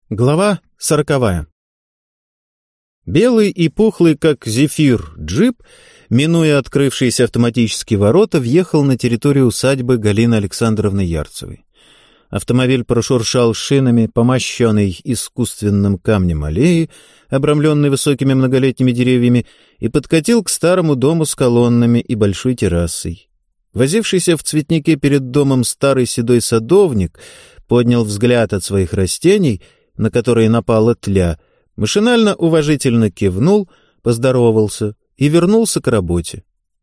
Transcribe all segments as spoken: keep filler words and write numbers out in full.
Глава сороковая. Белый и пухлый, как зефир, джип, минуя открывшиеся автоматические ворота, въехал на территорию усадьбы Галины Александровны Ярцевой. Автомобиль прошуршал шинами по мощенной искусственным камнем аллеи, обрамленной высокими многолетними деревьями, и подкатил к старому дому с колоннами и большой террасой. Возившийся в цветнике перед домом старый седой садовник поднял взгляд от своих растений, на которые напала тля, машинально уважительно кивнул, поздоровался и вернулся к работе.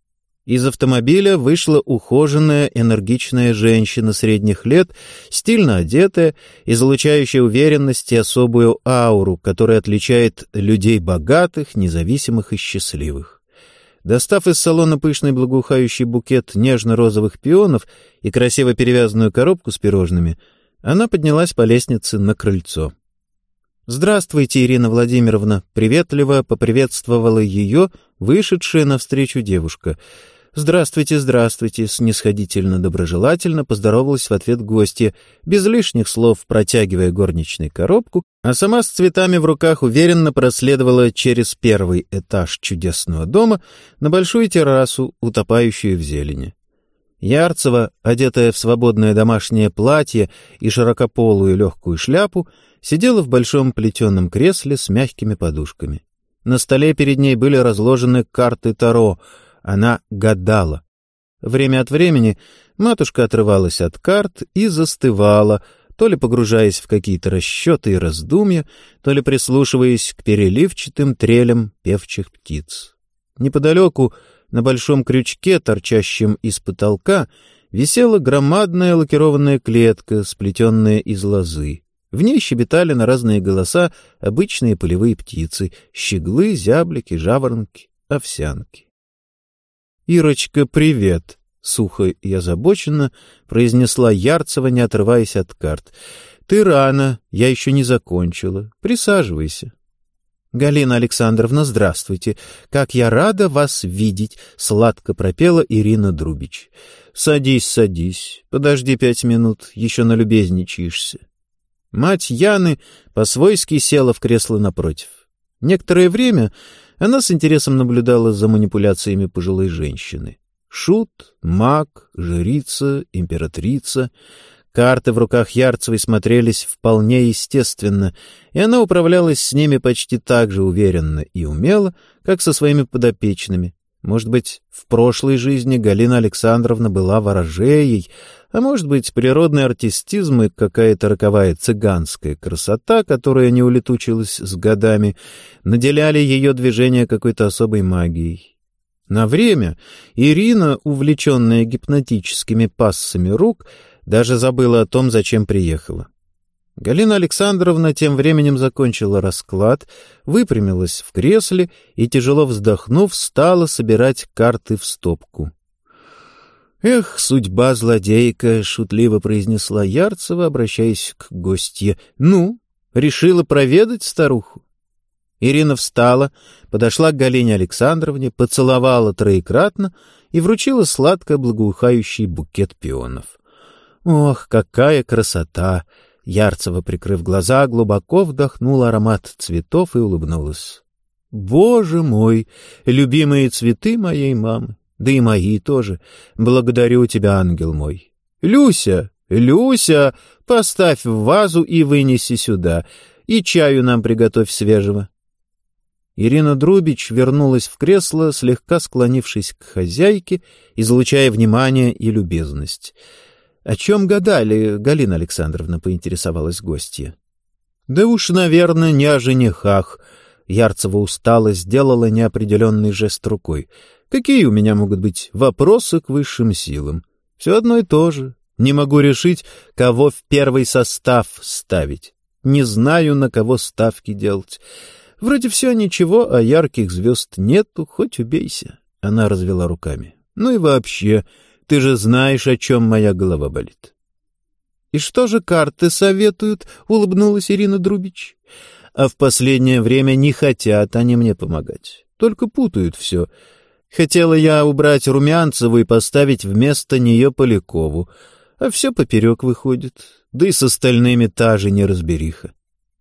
Из автомобиля вышла ухоженная, энергичная женщина средних лет, стильно одетая, излучающая уверенность и особую ауру, которая отличает людей богатых, независимых и счастливых. Достав из салона пышный благоухающий букет нежно-розовых пионов и красиво перевязанную коробку с пирожными, она поднялась по лестнице на крыльцо. «Здравствуйте, Ирина Владимировна!» — приветливо поприветствовала ее вышедшая навстречу девушка. «Здравствуйте, здравствуйте!» — снисходительно-доброжелательно поздоровалась в ответ гостья, без лишних слов протягивая горничной коробку, а сама с цветами в руках уверенно проследовала через первый этаж чудесного дома на большую террасу, утопающую в зелени. Ярцева, одетая в свободное домашнее платье и широкополую легкую шляпу, сидела в большом плетеном кресле с мягкими подушками. На столе перед ней были разложены карты Таро. Она гадала. Время от времени матушка отрывалась от карт и застывала, то ли погружаясь в какие-то расчеты и раздумья, то ли прислушиваясь к переливчатым трелям певчих птиц. Неподалеку, на большом крючке, торчащем из потолка, висела громадная лакированная клетка, сплетенная из лозы. В ней щебетали на разные голоса обычные полевые птицы — щеглы, зяблики, жаворонки, овсянки. «Ирочка, привет!» — сухо и озабоченно произнесла Ярцева, не отрываясь от карт. «Ты рано, я еще не закончила. Присаживайся». «Галина Александровна, здравствуйте. Как я рада вас видеть!» — сладко пропела Ирина Друбич. «Садись, садись. Подожди пять минут, еще налюбезничаешься». Мать Яны по-свойски села в кресло напротив. Некоторое время она с интересом наблюдала за манипуляциями пожилой женщины. Шут, маг, жрица, императрица. Карты в руках Ярцевой смотрелись вполне естественно, и она управлялась с ними почти так же уверенно и умело, как со своими подопечными. Может быть, в прошлой жизни Галина Александровна была ворожеей, а может быть, природный артистизм и какая-то роковая цыганская красота, которая не улетучилась с годами, наделяли ее движение какой-то особой магией. На время Ирина, увлеченная гипнотическими пассами рук, даже забыла о том, зачем приехала. Галина Александровна тем временем закончила расклад, выпрямилась в кресле и, тяжело вздохнув, стала собирать карты в стопку. «Эх, судьба злодейка!» — шутливо произнесла Ярцева, обращаясь к гостье. «Ну, решила проведать старуху?» Ирина встала, подошла к Галине Александровне, поцеловала троекратно и вручила сладко благоухающий букет пионов. «Ох, какая красота!» Ярцева, прикрыв глаза, глубоко вдохнула аромат цветов и улыбнулась. «Боже мой! Любимые цветы моей мамы! Да и мои тоже! Благодарю тебя, ангел мой! Люся! Люся! Поставь в вазу и вынеси сюда, и чаю нам приготовь свежего!» Ирина Друбич вернулась в кресло, слегка склонившись к хозяйке, излучая внимание и любезность. «О чем гадали, Галина Александровна?» — поинтересовалась гостья. «Да уж, наверное, не о женихах». Ярцева устало сделала неопределенный жест рукой. «Какие у меня могут быть вопросы к высшим силам? Все одно и то же. Не могу решить, кого в первый состав ставить. Не знаю, на кого ставки делать. Вроде все ничего, а ярких звезд нету, хоть убейся». Она развела руками. «Ну и вообще... Ты же знаешь, о чем моя голова болит». «И что же карты советуют?» — улыбнулась Ирина Друбич. «А в последнее время не хотят они мне помогать. Только путают все. Хотела я убрать Румянцеву и поставить вместо нее Полякову. А все поперек выходит. Да и с остальными та же неразбериха».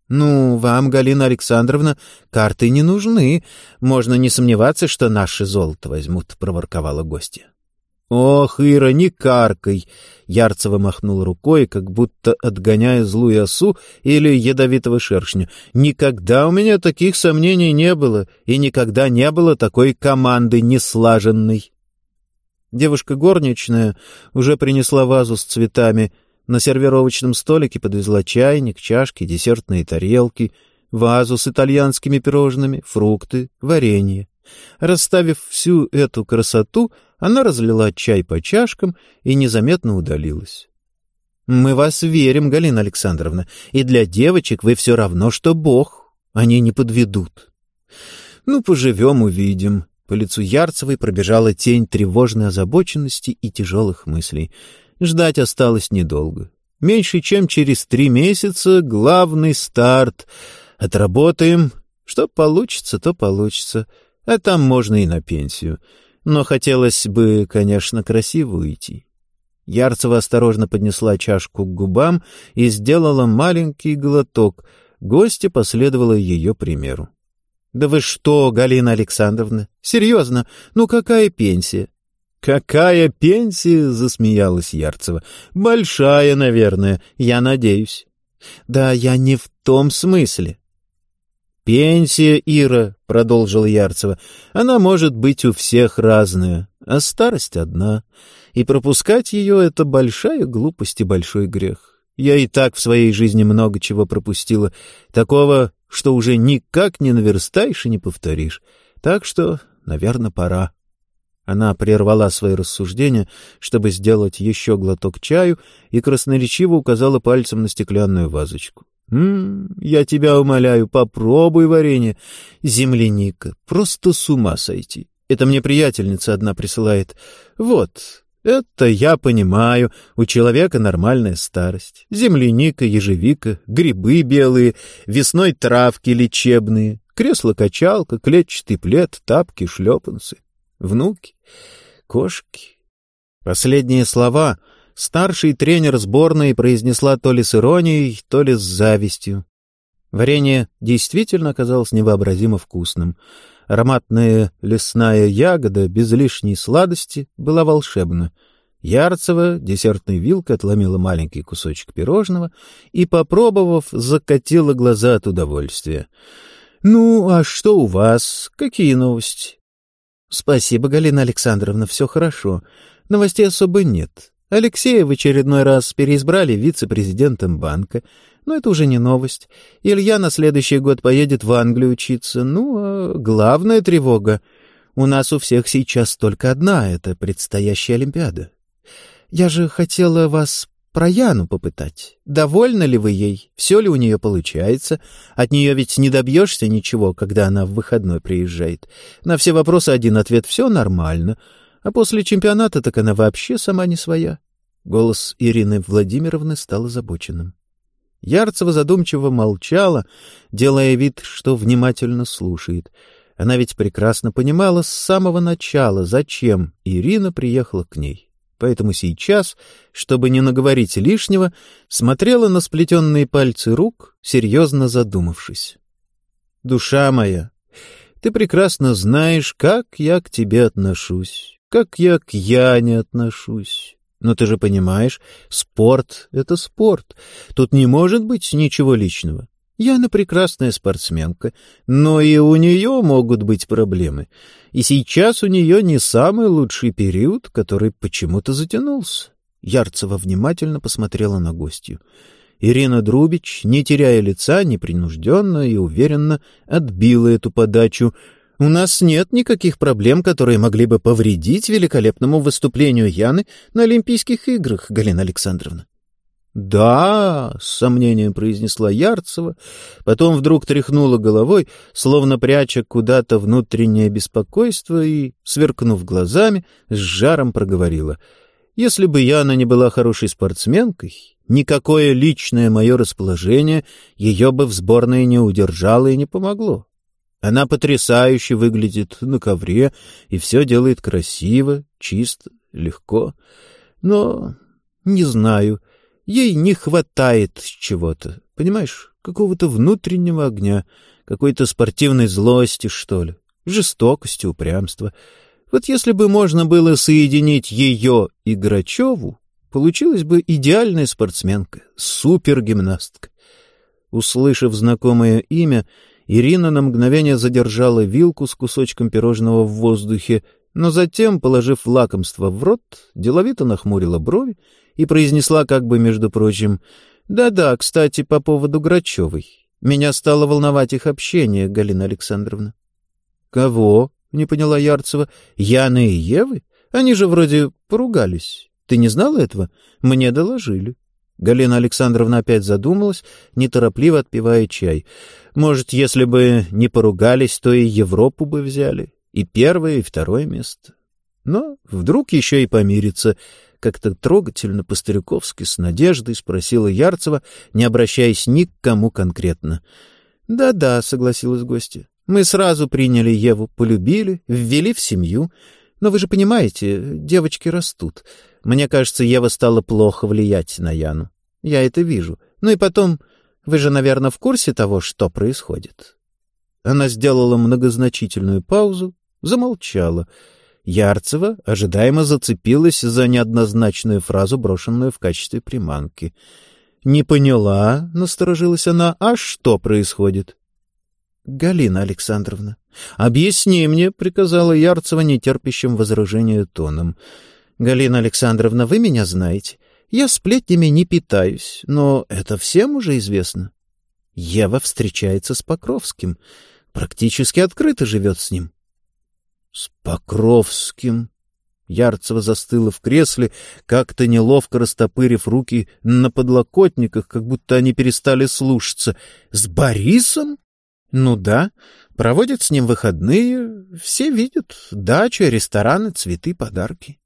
«Ну, вам, Галина Александровна, карты не нужны. Можно не сомневаться, что наше золото возьмут», — проворковала гостья. «Ох, Ира, не каркай!» — Ярцева махнула рукой, как будто отгоняя злую осу или ядовитого шершня. «Никогда у меня таких сомнений не было, и никогда не было такой команды неслаженной». Девушка горничная уже принесла вазу с цветами. На сервировочном столике подвезла чайник, чашки, десертные тарелки, вазу с итальянскими пирожными, фрукты, варенье. Расставив всю эту красоту, она разлила чай по чашкам и незаметно удалилась. «Мы вас верим, Галина Александровна, и для девочек вы все равно, что бог. Они не подведут». «Ну, поживем, увидим». По лицу Ярцевой пробежала тень тревожной озабоченности и тяжелых мыслей. Ждать осталось недолго. Меньше чем через три месяца главный старт. Отработаем. Что получится, то получится. А там можно и на пенсию. Но хотелось бы, конечно, красиво уйти. Ярцева осторожно поднесла чашку к губам и сделала маленький глоток. Гостья последовала ее примеру. «Да вы что, Галина Александровна? Серьезно? Ну какая пенсия?» «Какая пенсия?» — засмеялась Ярцева. «Большая, наверное, я надеюсь». «Да я не в том смысле». «Пенсия, Ира», — продолжила Ярцева, — «она может быть у всех разная, а старость одна. И пропускать ее — это большая глупость и большой грех. Я и так в своей жизни много чего пропустила, такого, что уже никак не наверстаешь и не повторишь. Так что, наверное, пора». Она прервала свои рассуждения, чтобы сделать еще глоток чаю, и красноречиво указала пальцем на стеклянную вазочку. «М-м, я тебя умоляю, попробуй варенье. Земляника, просто с ума сойти. Это мне приятельница одна присылает. Вот, это я понимаю, у человека нормальная старость. Земляника, ежевика, грибы белые, весной травки лечебные, кресло-качалка, клетчатый плед, тапки, шлепанцы. Внуки, кошки». Последние слова старший тренер сборной произнесла то ли с иронией, то ли с завистью. Варенье действительно оказалось невообразимо вкусным. Ароматная лесная ягода без лишней сладости была волшебна. Ярцева десертной вилкой отломила маленький кусочек пирожного и, попробовав, закатила глаза от удовольствия. «Ну, а что у вас? Какие новости?» «Спасибо, Галина Александровна, все хорошо. Новостей особо нет. Алексея в очередной раз переизбрали вице-президентом банка. Но это уже не новость. Илья на следующий год поедет в Англию учиться. Ну, а главная тревога. У нас у всех сейчас только одна — это предстоящая Олимпиада. Я же хотела вас про Яну попытать. Довольны ли вы ей? Все ли у нее получается? От нее ведь не добьешься ничего, когда она в выходной приезжает. На все вопросы один ответ — все нормально. А после чемпионата так она вообще сама не своя». Голос Ирины Владимировны стал озабоченным. Ярцева задумчиво молчала, делая вид, что внимательно слушает. Она ведь прекрасно понимала с самого начала, зачем Ирина приехала к ней. Поэтому сейчас, чтобы не наговорить лишнего, смотрела на сплетенные пальцы рук, серьезно задумавшись. «Душа моя, ты прекрасно знаешь, как я к тебе отношусь, как я к Яне отношусь. Но ты же понимаешь, спорт — это спорт. Тут не может быть ничего личного. Яна прекрасная спортсменка, но и у нее могут быть проблемы. И сейчас у нее не самый лучший период, который почему-то затянулся». Ярцева внимательно посмотрела на гостью. Ирина Друбич, не теряя лица, непринужденно и уверенно отбила эту подачу. «У нас нет никаких проблем, которые могли бы повредить великолепному выступлению Яны на Олимпийских играх, Галина Александровна». «Да», — с сомнением произнесла Ярцева, потом вдруг тряхнула головой, словно пряча куда-то внутреннее беспокойство, и, сверкнув глазами, с жаром проговорила: «Если бы Яна не была хорошей спортсменкой, никакое личное мое расположение ее бы в сборной не удержало и не помогло. Она потрясающе выглядит на ковре и все делает красиво, чисто, легко. Но, не знаю, ей не хватает чего-то, понимаешь, какого-то внутреннего огня, какой-то спортивной злости, что ли, жестокости, упрямства. Вот если бы можно было соединить ее и Грачеву, получилась бы идеальная спортсменка, супергимнастка. Услышав знакомое имя, Ирина на мгновение задержала вилку с кусочком пирожного в воздухе, но затем, положив лакомство в рот, деловито нахмурила брови и произнесла как бы, между прочим: «Да-да, кстати, по поводу Грачевой. Меня стало волновать их общение, Галина Александровна». «Кого?» — не поняла Ярцева. «Яны и Евы? Они же вроде поругались. Ты не знала этого? Мне доложили». Галина Александровна опять задумалась, неторопливо отпивая чай. «Может, если бы не поругались, то и Европу бы взяли, и первое, и второе место. Но вдруг еще и помириться». Как-то трогательно, по-стариковски, с надеждой спросила Ярцева, не обращаясь ни к кому конкретно. «Да-да», — согласилась гостья, — «мы сразу приняли Еву, полюбили, ввели в семью. Но вы же понимаете, девочки растут. Мне кажется, Ева стала плохо влиять на Яну. Я это вижу. Ну и потом, вы же, наверное, в курсе того, что происходит». Она сделала многозначительную паузу, замолчала. Ярцева ожидаемо зацепилась за неоднозначную фразу, брошенную в качестве приманки. «Не поняла», — насторожилась она, — «а что происходит?» «Галина Александровна, объясни мне», — приказала Ярцева нетерпящим возражения тоном. «Галина Александровна, вы меня знаете. Я сплетнями не питаюсь, но это всем уже известно. Ева встречается с Покровским, практически открыто живет с ним». «С Покровским?» Ярцева застыла в кресле, как-то неловко растопырив руки на подлокотниках, как будто они перестали слушаться. «С Борисом?» «Ну да, проводят с ним выходные, все видят. Дача, рестораны, цветы, подарки».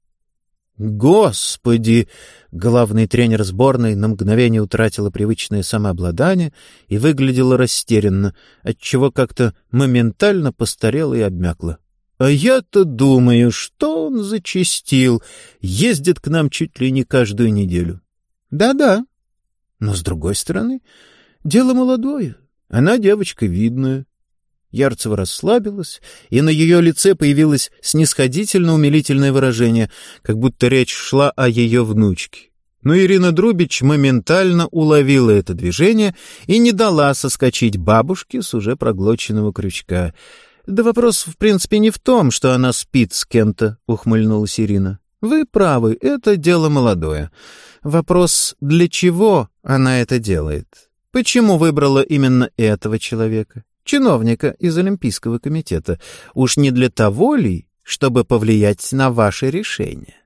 «Господи!» Главный тренер сборной на мгновение утратила привычное самообладание и выглядела растерянно, отчего как-то моментально постарела и обмякла. «А я-то думаю, что он зачастил, ездит к нам чуть ли не каждую неделю». «Да-да. Но, с другой стороны, дело молодое, она девочка видная». Ярцева расслабилась, и на ее лице появилось снисходительно-умилительное выражение, как будто речь шла о ее внучке. Но Ирина Друбич моментально уловила это движение и не дала соскочить бабушке с уже проглоченного крючка. «Да вопрос, в принципе, не в том, что она спит с кем-то», — ухмыльнулась Ирина. «Вы правы, это дело молодое. Вопрос, для чего она это делает? Почему выбрала именно этого человека, чиновника из Олимпийского комитета? Уж не для того ли, чтобы повлиять на ваше решение?»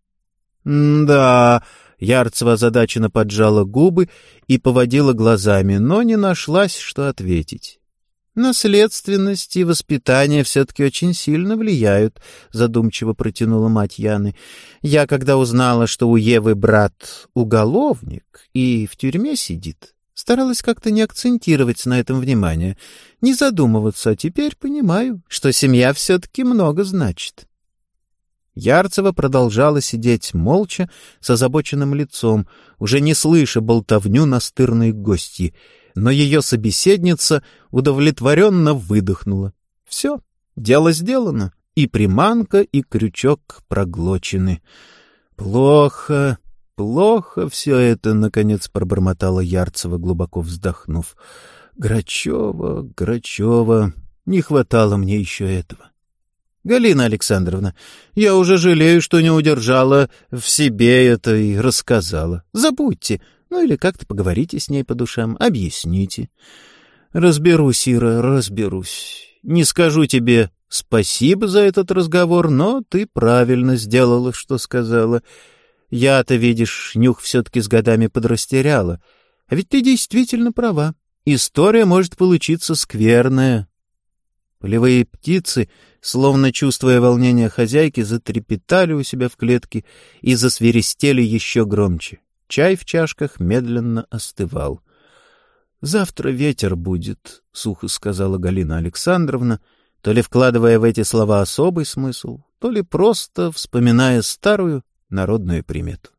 «Да...» — Ярцева озадаченно поджала губы и поводила глазами, но не нашлась, что ответить. «Наследственность и воспитание все-таки очень сильно влияют», — задумчиво протянула мать Яны. «Я, когда узнала, что у Евы брат уголовник и в тюрьме сидит, старалась как-то не акцентировать на этом внимание, не задумываться, а теперь понимаю, что семья все-таки много значит». Ярцева продолжала сидеть молча, с озабоченным лицом, уже не слыша болтовню настырной гостьи, но ее собеседница удовлетворенно выдохнула. Все, дело сделано, и приманка, и крючок проглочены. «Плохо, плохо все это», — наконец пробормотала Ярцева, глубоко вздохнув. «Грачева, Грачева, не хватало мне еще этого». «Галина Александровна, я уже жалею, что не удержала в себе это и рассказала. Забудьте. Ну или как-то поговорите с ней по душам, объясните». «Разберусь, Ира, разберусь. Не скажу тебе спасибо за этот разговор, но ты правильно сделала, что сказала. Я-то, видишь, нюх все-таки с годами подрастеряла. А ведь ты действительно права. История может получиться скверная». Полевые птицы, словно чувствуя волнение хозяйки, затрепетали у себя в клетке и засверестели еще громче. Чай в чашках медленно остывал. «Завтра ветер будет», — сухо сказала Галина Александровна, то ли вкладывая в эти слова особый смысл, то ли просто вспоминая старую народную примету.